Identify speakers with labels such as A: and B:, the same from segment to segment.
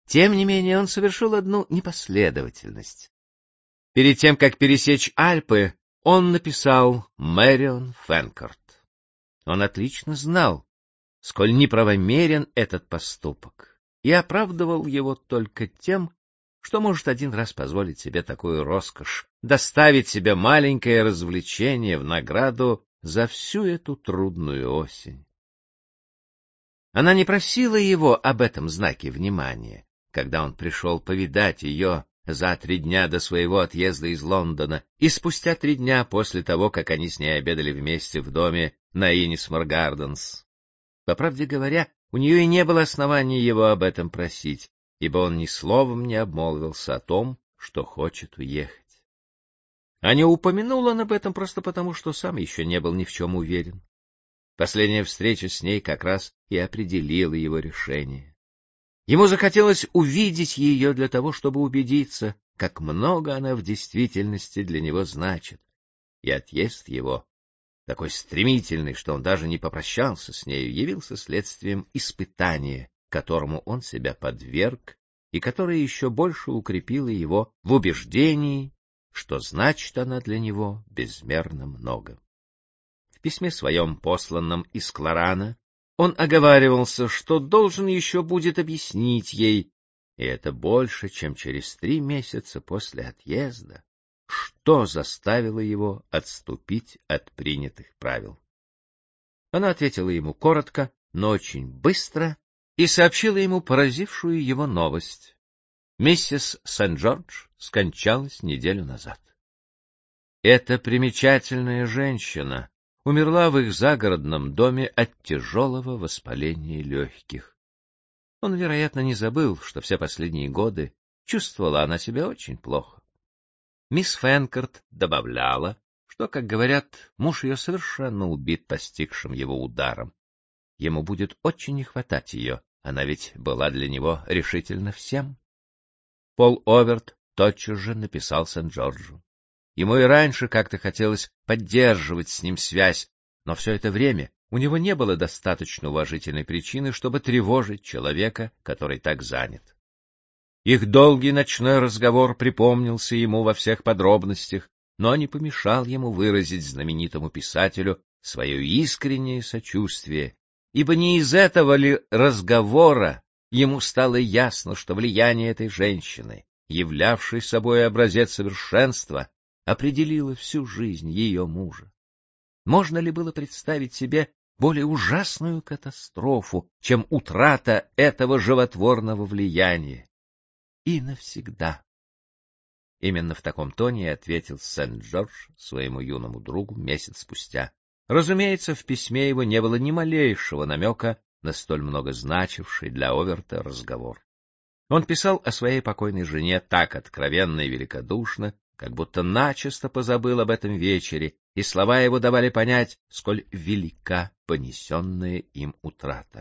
A: Тем не менее, он совершил одну непоследовательность. Перед тем, как пересечь Альпы, он написал Мэрион Фенкорт. Он отлично знал, сколь неправомерен этот поступок, и оправдывал его только тем, что может один раз позволить себе такую роскошь, доставить себе маленькое развлечение в награду за всю эту трудную осень. Она не просила его об этом знаке внимания, когда он пришел повидать ее за 3 дня до своего отъезда из Лондона и спустя 3 дня после того, как они с ней обедали вместе в доме на Инисмор Гарденс. По правде говоря, у нее и не было оснований его об этом просить, ибо он ни словом не обмолвился о том, что хочет уехать. А не упомянул он об этом просто потому, что сам еще не был ни в чем уверен. Последняя встреча с ней как раз и определила его решение. Ему захотелось увидеть ее для того, чтобы убедиться, как много она в действительности для него значит. И отъезд его, такой стремительный, что он даже не попрощался с нею, явился следствием испытания, которому он себя подверг, и которое еще больше укрепило его в убеждении, что значит она для него безмерно много. В письме своем, посланном из Кларана, он оговаривался, что должен еще будет объяснить ей, и это больше, чем через 3 месяца после отъезда, что заставило его отступить от принятых правил. Она ответила ему коротко, но очень быстро, и сообщила ему поразившую его новость. Миссис Сент-Джордж скончалась неделю назад. Эта примечательная женщина умерла в их загородном доме от тяжелого воспаления легких. Он, вероятно, не забыл, что все последние годы чувствовала она себя очень плохо. Мисс Фенкорт добавляла, что, как говорят, муж ее совершенно убит постигшим его ударом. Ему будет очень не хватать ее, она ведь была для него решительно всем. Пол Оверт тотчас же написал Сент-Джорджу. Ему и раньше как-то хотелось поддерживать с ним связь, но все это время у него не было достаточно уважительной причины, чтобы тревожить человека, который так занят. Их долгий ночной разговор припомнился ему во всех подробностях, но не помешал ему выразить знаменитому писателю свое искреннее сочувствие, ибо не из этого ли разговора ему стало ясно, что влияние этой женщины, являвшей собой образец совершенства, определила всю жизнь ее мужа. Можно ли было представить себе более ужасную катастрофу, чем утрата этого животворного влияния? И навсегда. Именно в таком тоне и ответил Сент-Джордж своему юному другу месяц спустя. Разумеется, в письме его не было ни малейшего намека на столь много значивший для Оверта разговор. Он писал о своей покойной жене так откровенно и великодушно, как будто начисто позабыл об этом вечере, и слова его давали понять, сколь велика понесенная им утрата.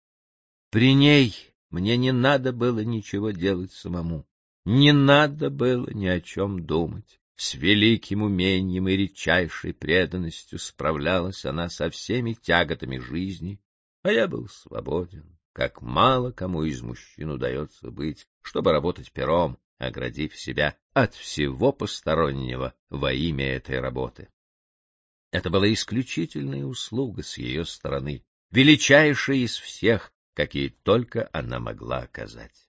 A: При ней мне не надо было ничего делать самому, не надо было ни о чем думать. С великим умением и редчайшей преданностью справлялась она со всеми тяготами жизни, а я был свободен, как мало кому из мужчин удается быть, чтобы работать пером, оградив себя от всего постороннего во имя этой работы. Это была исключительная услуга с ее стороны, величайшая из всех, какие только она могла оказать.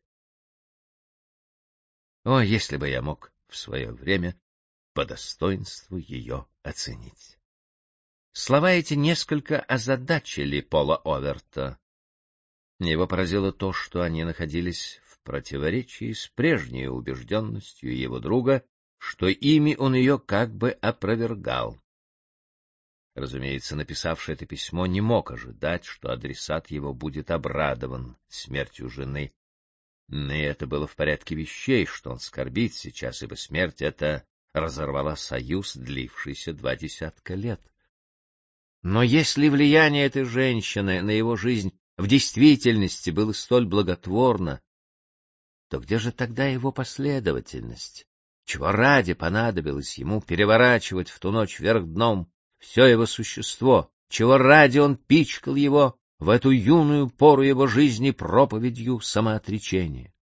A: О, если бы я мог в свое время по достоинству ее оценить! Слова эти несколько озадачили Пола Оверта. Его поразило то, что они находились в противоречии с прежней убежденностью его друга, что ими он ее как бы опровергал. Разумеется, написавший это письмо не мог ожидать, что адресат его будет обрадован смертью жены. И это было в порядке вещей, что он скорбит сейчас, ибо смерть эта разорвала союз, длившийся 20 лет. Но если влияние этой женщины на его жизнь в действительности было столь благотворно, то где же тогда его последовательность? Чего ради понадобилось ему переворачивать в ту ночь вверх дном все его существо? Чего ради он пичкал его в эту юную пору его жизни проповедью самоотречения?